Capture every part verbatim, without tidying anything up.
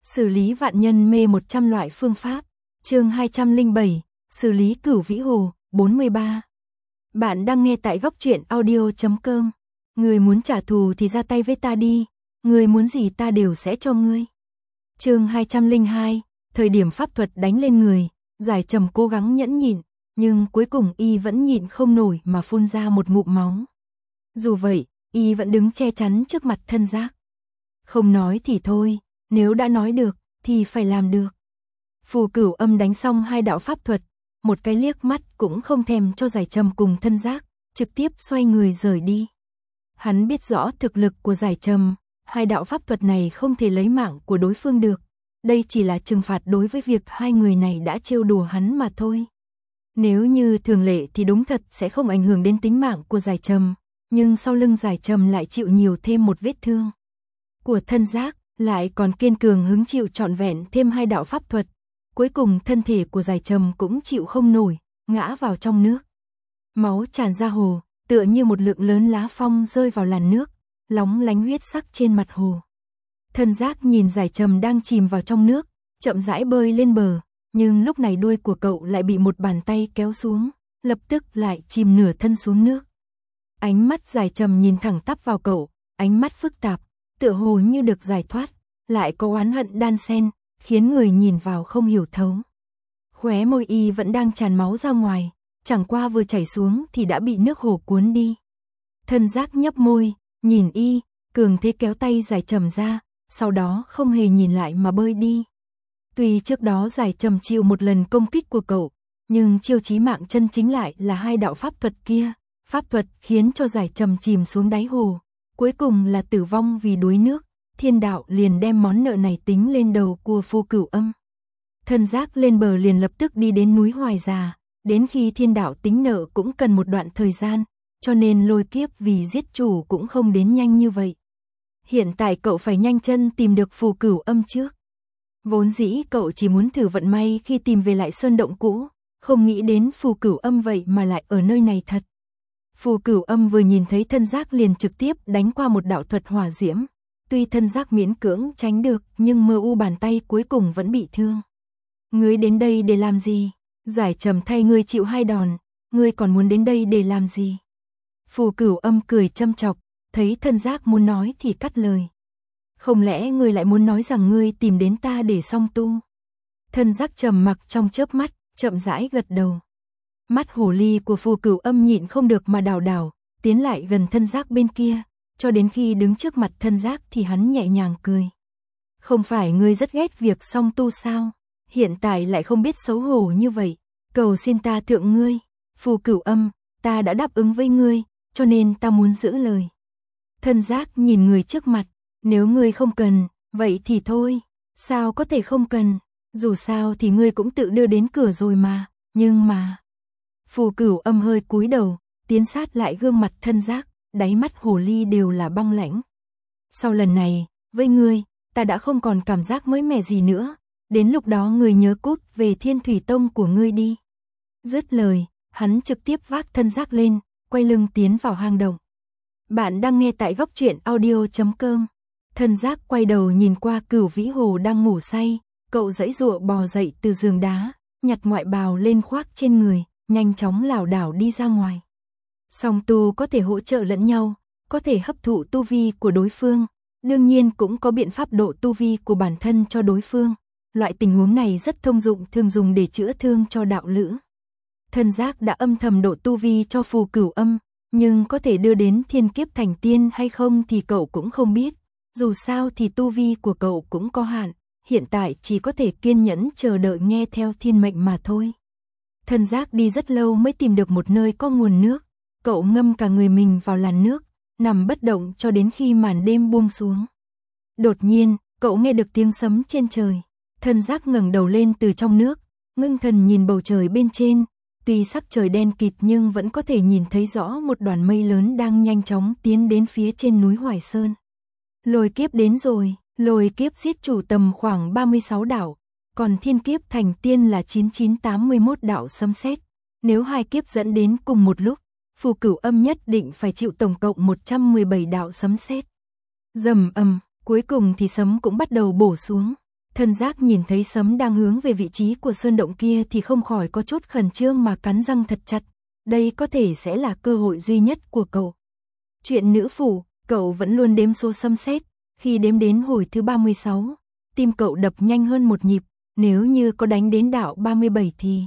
Xử lý vạn nhân mê một trăm loại phương pháp. Chương hai trăm lẻ bảy, xử lý Cửu Vĩ Hồ, bốn mươi ba. Bạn đang nghe tại góc truyện audio chấm com. Người muốn trả thù thì ra tay với ta đi, người muốn gì ta đều sẽ cho ngươi. Chương hai trăm lẻ hai, thời điểm pháp thuật đánh lên người, Giải Trầm cố gắng nhẫn nhịn, nhưng cuối cùng y vẫn nhịn không nổi mà phun ra một ngụm máu. Dù vậy, y vẫn đứng che chắn trước mặt Thân Giác. Không nói thì thôi, nếu đã nói được, thì phải làm được. Phù Cửu Âm đánh xong hai đạo pháp thuật, một cái liếc mắt cũng không thèm cho Giải Trầm cùng Thân Giác, trực tiếp xoay người rời đi. Hắn biết rõ thực lực của Giải Trầm, hai đạo pháp thuật này không thể lấy mạng của đối phương được. Đây chỉ là trừng phạt đối với việc hai người này đã trêu đùa hắn mà thôi. Nếu như thường lệ thì đúng thật sẽ không ảnh hưởng đến tính mạng của Giải Trầm, nhưng sau lưng Giải Trầm lại chịu nhiều thêm một vết thương của Thân Giác, lại còn kiên cường hứng chịu trọn vẹn thêm hai đạo pháp thuật. Cuối cùng thân thể của Giải Trầm cũng chịu không nổi, ngã vào trong nước. Máu tràn ra hồ, tựa như một lượng lớn lá phong rơi vào làn nước, lóng lánh huyết sắc trên mặt hồ. Thân Giác nhìn Giải Trầm đang chìm vào trong nước, chậm rãi bơi lên bờ, nhưng lúc này đuôi của cậu lại bị một bàn tay kéo xuống, lập tức lại chìm nửa thân xuống nước. Ánh mắt Giải Trầm nhìn thẳng tắp vào cậu, ánh mắt phức tạp, tựa hồ như được giải thoát, lại có oán hận đan xen, khiến người nhìn vào không hiểu thấu. Khóe môi y vẫn đang tràn máu ra ngoài, chẳng qua vừa chảy xuống thì đã bị nước hồ cuốn đi. Thân Giác nhấp môi, nhìn y, cường thế kéo tay Giải Trầm ra, sau đó không hề nhìn lại mà bơi đi. Tuy trước đó Giải Trầm chịu một lần công kích của cậu, nhưng chiêu chí mạng chân chính lại là hai đạo pháp thuật kia. Pháp thuật khiến cho Giải Trầm chìm xuống đáy hồ, cuối cùng là tử vong vì đuối nước. Thiên đạo liền đem món nợ này tính lên đầu của Phù Cửu Âm. Thân Giác lên bờ liền lập tức đi đến núi Hoài Già, đến khi thiên đạo tính nợ cũng cần một đoạn thời gian, cho nên lôi kiếp vì giết chủ cũng không đến nhanh như vậy. Hiện tại cậu phải nhanh chân tìm được Phù Cửu Âm trước. Vốn dĩ cậu chỉ muốn thử vận may khi tìm về lại sơn động cũ, không nghĩ đến Phù Cửu Âm vậy mà lại ở nơi này thật. Phù Cửu Âm vừa nhìn thấy Thân Giác liền trực tiếp đánh qua một đạo thuật hỏa diễm. Tuy Thân Giác miễn cưỡng tránh được, nhưng mơ u bàn tay cuối cùng vẫn bị thương. Ngươi đến đây để làm gì? Giải Trầm thay ngươi chịu hai đòn, ngươi còn muốn đến đây để làm gì? Phù Cửu Âm cười châm chọc, thấy Thân Giác muốn nói thì cắt lời. Không lẽ ngươi lại muốn nói rằng ngươi tìm đến ta để song tu? Thân Giác trầm mặc trong chớp mắt, chậm rãi gật đầu. Mắt hồ ly của Phù Cửu Âm nhịn không được mà đảo đảo, tiến lại gần Thân Giác bên kia. Cho đến khi đứng trước mặt Thân Giác thì hắn nhẹ nhàng cười. Không phải ngươi rất ghét việc song tu sao? Hiện tại lại không biết xấu hổ như vậy. Cầu xin ta thượng ngươi. Phù Cửu Âm, ta đã đáp ứng với ngươi, cho nên ta muốn giữ lời. Thân Giác nhìn người trước mặt. Nếu ngươi không cần, vậy thì thôi. Sao có thể không cần? Dù sao thì ngươi cũng tự đưa đến cửa rồi mà. Nhưng mà... Phù Cửu Âm hơi cúi đầu, tiến sát lại gương mặt Thân Giác. Đáy mắt hồ ly đều là băng lãnh. Sau lần này, với ngươi, ta đã không còn cảm giác mới mẻ gì nữa. Đến lúc đó ngươi nhớ cút về Thiên Thủy Tông của ngươi đi. Dứt lời, hắn trực tiếp vác Thân Giác lên, quay lưng tiến vào hang động. Bạn đang nghe tại góc truyện audio chấm com. Thân Giác quay đầu nhìn qua Cửu Vĩ Hồ đang ngủ say. Cậu giãy giụa bò dậy từ giường đá, nhặt ngoại bào lên khoác trên người, nhanh chóng lảo đảo đi ra ngoài. Song tu có thể hỗ trợ lẫn nhau, có thể hấp thụ tu vi của đối phương, đương nhiên cũng có biện pháp độ tu vi của bản thân cho đối phương. Loại tình huống này rất thông dụng, thường dùng để chữa thương cho đạo lữ. Thân Giác đã âm thầm độ tu vi cho Phù Cửu Âm, nhưng có thể đưa đến thiên kiếp thành tiên hay không thì cậu cũng không biết. Dù sao thì tu vi của cậu cũng có hạn, hiện tại chỉ có thể kiên nhẫn chờ đợi nghe theo thiên mệnh mà thôi. Thân Giác đi rất lâu mới tìm được một nơi có nguồn nước. Cậu ngâm cả người mình vào làn nước, nằm bất động cho đến khi màn đêm buông xuống. Đột nhiên, cậu nghe được tiếng sấm trên trời. Thân Giác ngẩng đầu lên từ trong nước, ngưng thần nhìn bầu trời bên trên. Tuy sắc trời đen kịt nhưng vẫn có thể nhìn thấy rõ một đoàn mây lớn đang nhanh chóng tiến đến phía trên núi Hoài Sơn. Lôi kiếp đến rồi, lôi kiếp giết chủ tầm khoảng ba mươi sáu đạo, còn thiên kiếp thành tiên là chín chín tám mươi mốt đạo sấm sét. Nếu hai kiếp dẫn đến cùng một lúc, Phù Cửu Âm nhất định phải chịu tổng cộng một trăm mười bảy đạo sấm sét. Rầm ầm, cuối cùng thì sấm cũng bắt đầu bổ xuống. Thân giác nhìn thấy sấm đang hướng về vị trí của sơn động kia thì không khỏi có chút khẩn trương mà cắn răng thật chặt. Đây có thể sẽ là cơ hội duy nhất của cậu. Chuyện nữ phủ, cậu vẫn luôn đếm số sấm sét. Khi đếm đến hồi thứ ba mươi sáu, tim cậu đập nhanh hơn một nhịp. Nếu như có đánh đến đạo ba mươi bảy thì...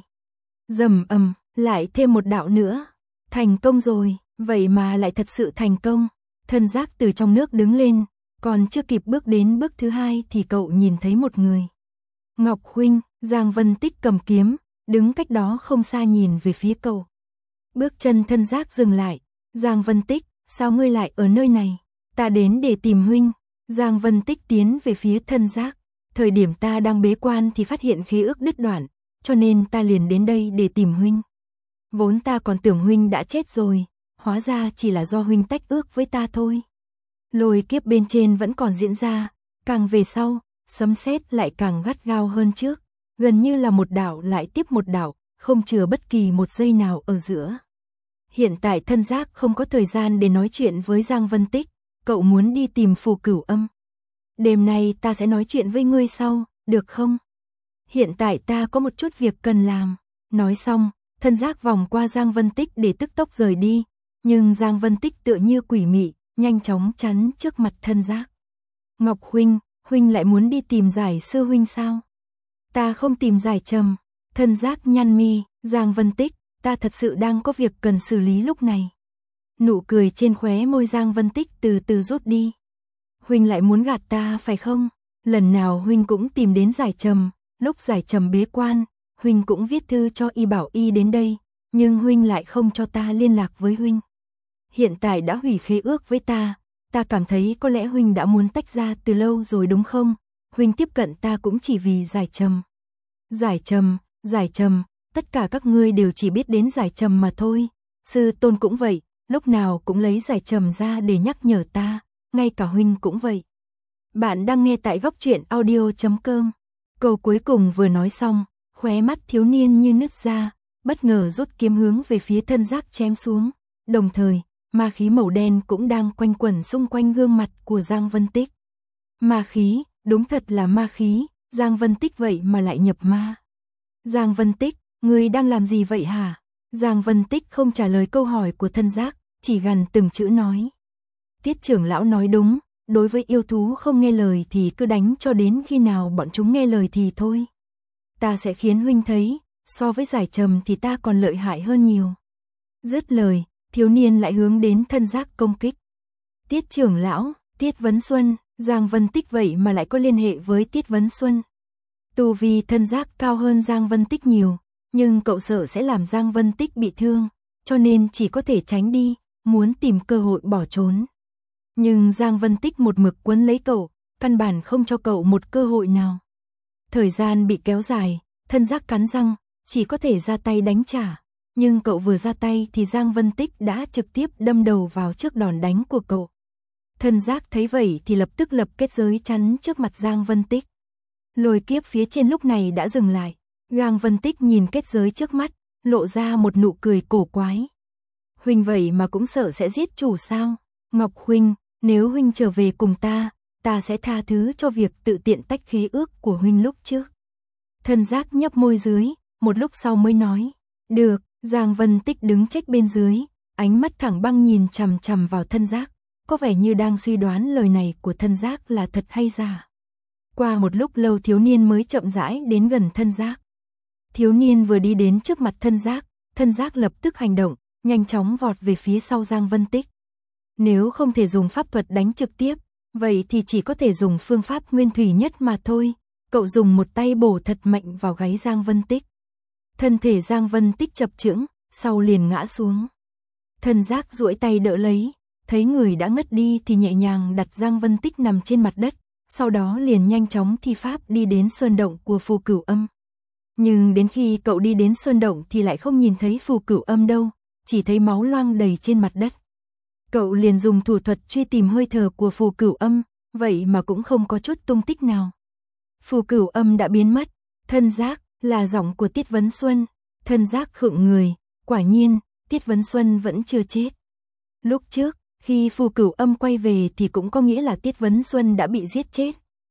Rầm ầm, lại thêm một đạo nữa. Thành công rồi, vậy mà lại thật sự thành công. Thân giác từ trong nước đứng lên, còn chưa kịp bước đến bước thứ hai thì cậu nhìn thấy một người. Ngọc huynh, Giang Vân Tích cầm kiếm, đứng cách đó không xa nhìn về phía cậu. Bước chân thân giác dừng lại. Giang Vân Tích, sao ngươi lại ở nơi này? Ta đến để tìm huynh. Giang Vân Tích tiến về phía thân giác. Thời điểm ta đang bế quan thì phát hiện khí ước đứt đoạn, cho nên ta liền đến đây để tìm huynh. Vốn ta còn tưởng huynh đã chết rồi, hóa ra chỉ là do huynh tách ước với ta thôi. Lôi kiếp bên trên vẫn còn diễn ra, càng về sau, sấm sét lại càng gắt gao hơn trước, gần như là một đạo lại tiếp một đạo, không chừa bất kỳ một giây nào ở giữa. Hiện tại thân giác không có thời gian để nói chuyện với Giang Vân Tích, cậu muốn đi tìm Phù Cửu Âm. Đêm nay ta sẽ nói chuyện với ngươi sau, được không? Hiện tại ta có một chút việc cần làm. Nói xong, thân giác vòng qua Giang Vân Tích để tức tốc rời đi, nhưng Giang Vân Tích tựa như quỷ mị, nhanh chóng chắn trước mặt thân giác. Ngọc huynh, huynh lại muốn đi tìm Giải sư huynh sao? Ta không tìm Giải Trầm. Thân giác nhăn mi, Giang Vân Tích, ta thật sự đang có việc cần xử lý lúc này. Nụ cười trên khóe môi Giang Vân Tích từ từ rút đi. Huynh lại muốn gạt ta phải không? Lần nào huynh cũng tìm đến Giải Trầm, lúc Giải Trầm bế quan, huynh cũng viết thư cho y bảo y đến đây, nhưng huynh lại không cho ta liên lạc với huynh. Hiện tại đã hủy khế ước với ta, ta cảm thấy có lẽ huynh đã muốn tách ra từ lâu rồi đúng không? Huynh tiếp cận ta cũng chỉ vì Giải Trầm. Giải Trầm, Giải Trầm, tất cả các ngươi đều chỉ biết đến Giải Trầm mà thôi. Sư tôn cũng vậy, lúc nào cũng lấy Giải Trầm ra để nhắc nhở ta, ngay cả huynh cũng vậy. Bạn đang nghe tại góc truyện audio chấm com. Câu cuối cùng vừa nói xong, khóe mắt thiếu niên như nứt ra, bất ngờ rút kiếm hướng về phía thân giác chém xuống. Đồng thời, ma khí màu đen cũng đang quanh quẩn xung quanh gương mặt của Giang Vân Tích. Ma khí, đúng thật là ma khí, Giang Vân Tích vậy mà lại nhập ma. Giang Vân Tích, ngươi đang làm gì vậy hả? Giang Vân Tích không trả lời câu hỏi của thân giác, chỉ gằn từng chữ nói. Tiết trưởng lão nói đúng, đối với yêu thú không nghe lời thì cứ đánh cho đến khi nào bọn chúng nghe lời thì thôi. Ta sẽ khiến huynh thấy, so với Giải Trầm thì ta còn lợi hại hơn nhiều. Dứt lời, thiếu niên lại hướng đến thân giác công kích. Tiết trưởng lão, Tiết Vấn Xuân, Giang Vân Tích vậy mà lại có liên hệ với Tiết Vấn Xuân. Tu vi thân giác cao hơn Giang Vân Tích nhiều, nhưng cậu sợ sẽ làm Giang Vân Tích bị thương, cho nên chỉ có thể tránh đi, muốn tìm cơ hội bỏ trốn. Nhưng Giang Vân Tích một mực quấn lấy cậu, căn bản không cho cậu một cơ hội nào. Thời gian bị kéo dài, thân giác cắn răng, chỉ có thể ra tay đánh trả. Nhưng cậu vừa ra tay thì Giang Vân Tích đã trực tiếp đâm đầu vào trước đòn đánh của cậu. Thân giác thấy vậy thì lập tức lập kết giới chắn trước mặt Giang Vân Tích. Lôi kiếp phía trên lúc này đã dừng lại. Giang Vân Tích nhìn kết giới trước mắt, lộ ra một nụ cười cổ quái. Huynh vậy mà cũng sợ sẽ giết chủ sao? Ngọc huynh, nếu huynh trở về cùng ta, ta sẽ tha thứ cho việc tự tiện tách khế ước của huynh lúc trước. Thân giác nhấp môi dưới, một lúc sau mới nói. Được, Giang Vân Tích đứng trách bên dưới, ánh mắt thẳng băng nhìn chằm chằm vào thân giác, có vẻ như đang suy đoán lời này của thân giác là thật hay giả. Qua một lúc lâu thiếu niên mới chậm rãi đến gần thân giác. Thiếu niên vừa đi đến trước mặt thân giác, thân giác lập tức hành động, nhanh chóng vọt về phía sau Giang Vân Tích. Nếu không thể dùng pháp thuật đánh trực tiếp, vậy thì chỉ có thể dùng phương pháp nguyên thủy nhất mà thôi. Cậu dùng một tay bổ thật mạnh vào gáy Giang Vân Tích. Thân thể Giang Vân Tích chập chững, sau liền ngã xuống. Thân giác duỗi tay đỡ lấy, thấy người đã ngất đi thì nhẹ nhàng đặt Giang Vân Tích nằm trên mặt đất, sau đó liền nhanh chóng thi pháp đi đến sơn động của Phù Cửu Âm. Nhưng đến khi cậu đi đến sơn động thì lại không nhìn thấy Phù Cửu Âm đâu, chỉ thấy máu loang đầy trên mặt đất. Cậu liền dùng thủ thuật truy tìm hơi thở của Phù Cửu Âm, vậy mà cũng không có chút tung tích nào. Phù Cửu Âm đã biến mất. Thân giác, là giọng của Tiết Vấn Xuân. Thân giác khựng người, quả nhiên, Tiết Vấn Xuân vẫn chưa chết. Lúc trước, khi Phù Cửu Âm quay về thì cũng có nghĩa là Tiết Vấn Xuân đã bị giết chết.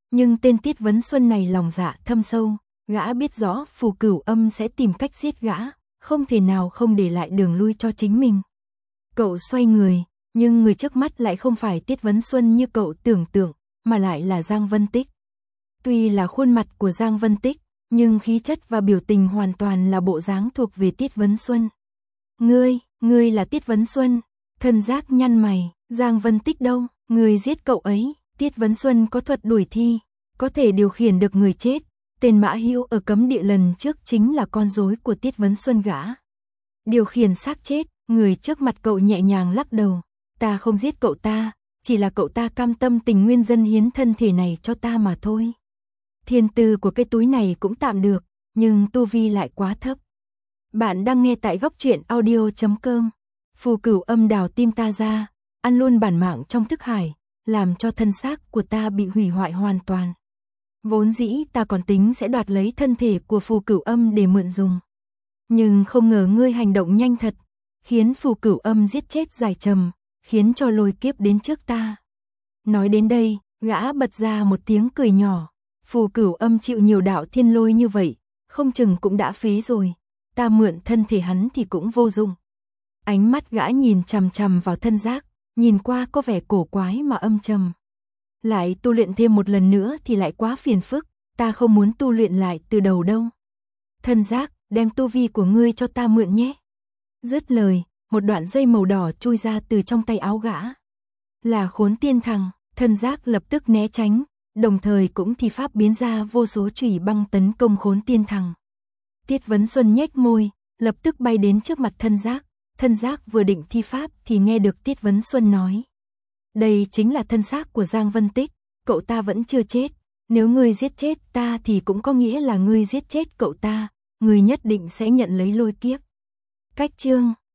Nhưng tên Tiết Vấn Xuân này lòng dạ thâm sâu, gã biết rõ Phù Cửu Âm sẽ tìm cách giết gã, không thể nào không để lại đường lui cho chính mình. Cậu xoay người, nhưng người trước mắt lại không phải Tiết Vấn Xuân như cậu tưởng tượng, mà lại là Giang Vân Tích. Tuy là khuôn mặt của Giang Vân Tích, nhưng khí chất và biểu tình hoàn toàn là bộ dáng thuộc về Tiết Vấn Xuân. Ngươi, ngươi là Tiết Vấn Xuân. Thân Giác nhăn mày, Giang Vân Tích đâu, ngươi giết cậu ấy. Tiết Vấn Xuân có thuật đuổi thi, có thể điều khiển được người chết. Tên Mã Hữu ở cấm địa lần trước chính là con rối của Tiết Vấn Xuân gã. Điều khiển xác chết, người trước mặt cậu nhẹ nhàng lắc đầu. Ta không giết cậu ta, chỉ là cậu ta cam tâm tình nguyên dâng hiến thân thể này cho ta mà thôi. Thiên tư của cái túi này cũng tạm được, nhưng tu vi lại quá thấp. Bạn đang nghe tại góc truyện audio chấm com. Phù Cửu Âm đào tim ta ra, ăn luôn bản mạng trong thức hải, làm cho thân xác của ta bị hủy hoại hoàn toàn. Vốn dĩ ta còn tính sẽ đoạt lấy thân thể của Phù Cửu Âm để mượn dùng. Nhưng không ngờ ngươi hành động nhanh thật, khiến Phù Cửu Âm giết chết Giải Trầm, khiến cho lôi kiếp đến trước ta. Nói đến đây, gã bật ra một tiếng cười nhỏ. Phù Cửu Âm chịu nhiều đạo thiên lôi như vậy, không chừng cũng đã phí rồi. Ta mượn thân thể hắn thì cũng vô dụng. Ánh mắt gã nhìn chằm chằm vào Thân Giác, nhìn qua có vẻ cổ quái mà âm trầm. Lại tu luyện thêm một lần nữa thì lại quá phiền phức, ta không muốn tu luyện lại từ đầu đâu. Thân Giác, đem tu vi của ngươi cho ta mượn nhé. Dứt lời, một đoạn dây màu đỏ chui ra từ trong tay áo gã. Là Khốn Tiên Thằng. Thân Giác lập tức né tránh, đồng thời cũng thi pháp biến ra vô số chùy băng tấn công Khốn Tiên Thằng. Tiết Vấn Xuân nhếch môi, lập tức bay đến trước mặt Thân Giác. Thân Giác vừa định thi pháp thì nghe được Tiết Vấn Xuân nói. Đây chính là thân xác của Giang Vân Tích, cậu ta vẫn chưa chết. Nếu ngươi giết chết ta thì cũng có nghĩa là ngươi giết chết cậu ta, ngươi nhất định sẽ nhận lấy lôi kiếp. Cách chương